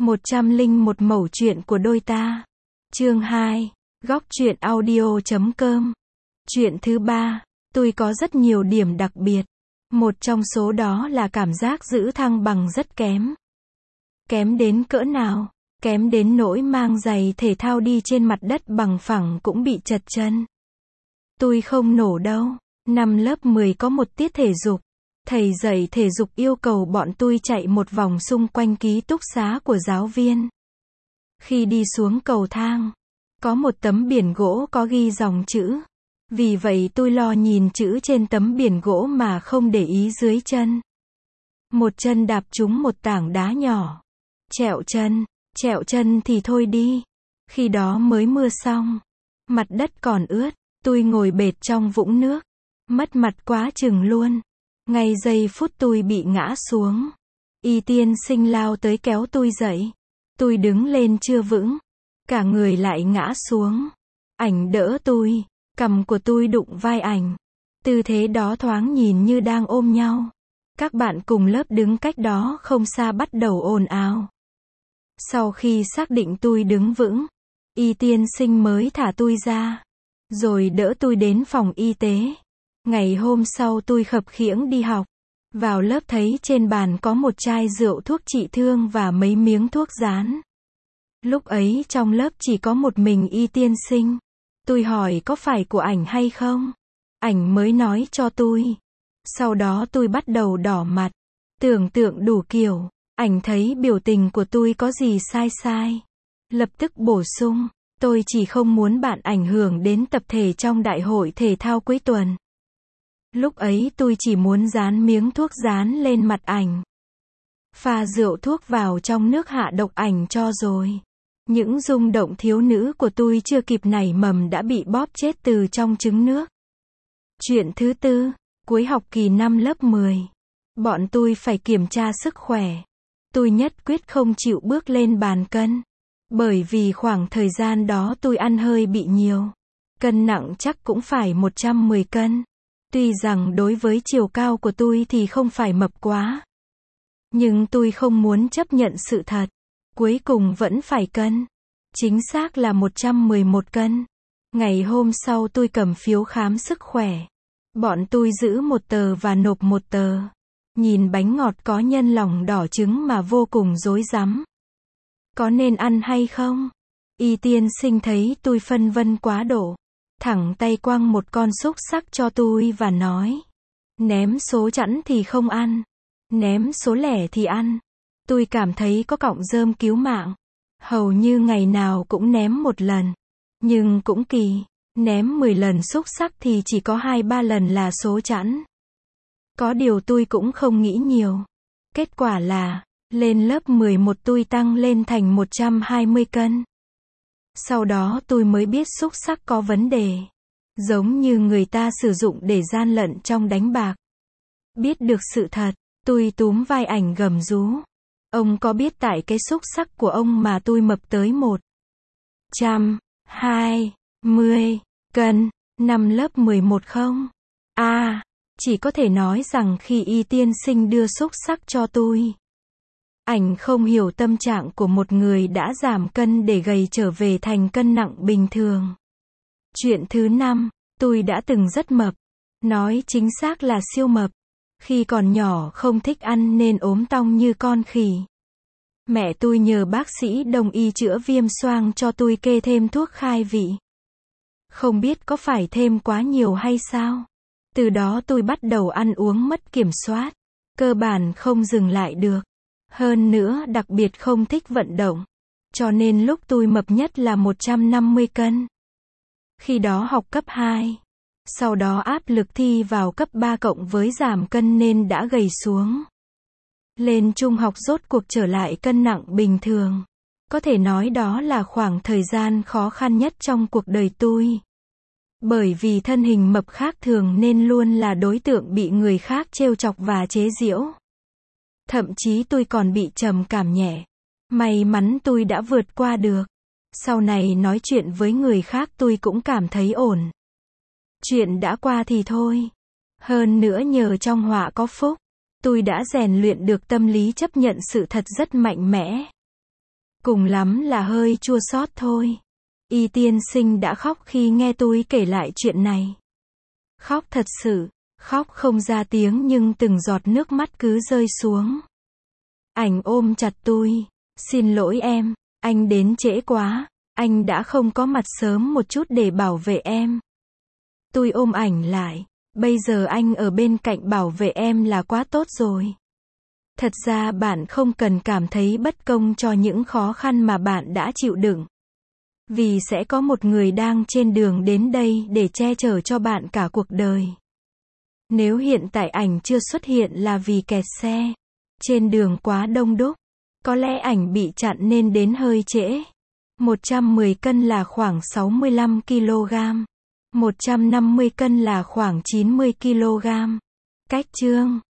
101 mẩu chuyện của đôi ta. Chương 2. Góc truyện audio.com. Chuyện thứ 3. Tôi có rất nhiều điểm đặc biệt. Một trong số đó là cảm giác giữ thăng bằng rất kém. Kém đến cỡ nào? Kém đến nỗi mang giày thể thao đi trên mặt đất bằng phẳng cũng bị trật chân. Tôi không nổ đâu. Năm lớp 10 có một tiết thể dục. Thầy dạy thể dục yêu cầu bọn tôi chạy một vòng xung quanh ký túc xá của giáo viên. Khi đi xuống cầu thang, có một tấm biển gỗ có ghi dòng chữ. Vì vậy tôi lo nhìn chữ trên tấm biển gỗ mà không để ý dưới chân. Một chân đạp trúng một tảng đá nhỏ. Trẹo chân thì thôi đi. Khi đó mới mưa xong. Mặt đất còn ướt, tôi ngồi bệt trong vũng nước. Mất mặt quá chừng luôn. Ngay giây phút tôi bị ngã xuống, y tiên sinh lao tới kéo tôi dậy. Tôi đứng lên chưa vững, cả người lại ngã xuống. Ảnh đỡ tôi, cằm của tôi đụng vai ảnh. Tư thế đó thoáng nhìn như đang ôm nhau. Các bạn cùng lớp đứng cách đó không xa bắt đầu ồn ào. Sau khi xác định tôi đứng vững, y tiên sinh mới thả tôi ra, rồi đỡ tôi đến phòng y tế. Ngày hôm sau tôi khập khiễng đi học. Vào lớp thấy trên bàn có một chai rượu thuốc trị thương và mấy miếng thuốc rán. Lúc ấy trong lớp chỉ có một mình y tiên sinh. Tôi hỏi có phải của ảnh hay không? Ảnh mới nói cho tôi. Sau đó tôi bắt đầu đỏ mặt, tưởng tượng đủ kiểu. Ảnh thấy biểu tình của tôi có gì sai. Lập tức bổ sung, tôi chỉ không muốn bạn ảnh hưởng đến tập thể trong đại hội thể thao cuối tuần. Lúc ấy tôi chỉ muốn dán miếng thuốc dán lên mặt ảnh. Pha rượu thuốc vào trong nước hạ độc ảnh cho rồi. Những rung động thiếu nữ của tôi chưa kịp nảy mầm đã bị bóp chết từ trong trứng nước. Chuyện thứ tư, cuối học kỳ năm lớp 10. Bọn tôi phải kiểm tra sức khỏe. Tôi nhất quyết không chịu bước lên bàn cân. Bởi vì khoảng thời gian đó tôi ăn hơi bị nhiều. Cân nặng chắc cũng phải 110 cân. Tuy rằng đối với chiều cao của tôi thì không phải mập quá. Nhưng tôi không muốn chấp nhận sự thật. Cuối cùng vẫn phải cân. Chính xác là 111 cân. Ngày hôm sau tôi cầm phiếu khám sức khỏe. Bọn tôi giữ một tờ và nộp một tờ. Nhìn bánh ngọt có nhân lòng đỏ trứng mà vô cùng rối rắm. Có nên ăn hay không? Y tiên sinh thấy tôi phân vân quá độ. Thẳng tay quăng một con xúc xắc cho tôi và nói. Ném số chẵn thì không ăn. Ném số lẻ thì ăn. Tôi cảm thấy có cọng rơm cứu mạng. Hầu như ngày nào cũng ném một lần. Nhưng cũng kỳ. Ném 10 lần xúc xắc thì chỉ có 2-3 lần là số chẵn. Có điều tôi cũng không nghĩ nhiều. Kết quả là, lên lớp 11 tôi tăng lên thành 120 cân. Sau đó tôi mới biết xúc xắc có vấn đề. Giống như người ta sử dụng để gian lận trong đánh bạc. Biết được sự thật, tôi túm vai ảnh gầm rú. Ông có biết tại cái xúc xắc của ông mà tôi mập tới 120 cân, năm lớp 11 không? Chỉ có thể nói rằng khi y tiên sinh đưa xúc xắc cho tôi. Ảnh không hiểu tâm trạng của một người đã giảm cân để gầy trở về thành cân nặng bình thường. Chuyện thứ 5, tôi đã từng rất mập. Nói chính xác là siêu mập. Khi còn nhỏ không thích ăn nên ốm tong như con khỉ. Mẹ tôi nhờ bác sĩ đông y chữa viêm xoang cho tôi kê thêm thuốc khai vị. Không biết có phải thêm quá nhiều hay sao? Từ đó tôi bắt đầu ăn uống mất kiểm soát. Cơ bản không dừng lại được. Hơn nữa đặc biệt không thích vận động. Cho nên lúc tôi mập nhất là 150 cân. Khi đó học cấp 2. Sau đó áp lực thi vào cấp 3 cộng với giảm cân nên đã gầy xuống. Lên trung học rốt cuộc trở lại cân nặng bình thường. Có thể nói đó là khoảng thời gian khó khăn nhất trong cuộc đời tôi. Bởi vì thân hình mập khác thường nên luôn là đối tượng bị người khác trêu chọc và chế giễu. Thậm chí tôi còn bị trầm cảm nhẹ. May mắn tôi đã vượt qua được. Sau này nói chuyện với người khác tôi cũng cảm thấy ổn. Chuyện đã qua thì thôi. Hơn nữa nhờ trong họa có phúc, tôi đã rèn luyện được tâm lý chấp nhận sự thật rất mạnh mẽ. Cùng lắm là hơi chua xót thôi. Y tiên sinh đã khóc khi nghe tôi kể lại chuyện này. Khóc thật sự, khóc không ra tiếng nhưng từng giọt nước mắt cứ rơi xuống. Ảnh ôm chặt tôi. Xin lỗi em, anh đến trễ quá, anh đã không có mặt sớm một chút để bảo vệ em. Tôi ôm ảnh lại. Bây giờ anh ở bên cạnh bảo vệ em là quá tốt rồi. Thật ra bạn không cần cảm thấy bất công cho những khó khăn mà bạn đã chịu đựng. Vì sẽ có một người đang trên đường đến đây để che chở cho bạn cả cuộc đời. Nếu hiện tại ảnh chưa xuất hiện là vì kẹt xe. Trên đường quá đông đúc. Có lẽ ảnh bị chặn nên đến hơi trễ. 110 cân là khoảng 65 kg. 150 cân là khoảng 90 kg. Cách chương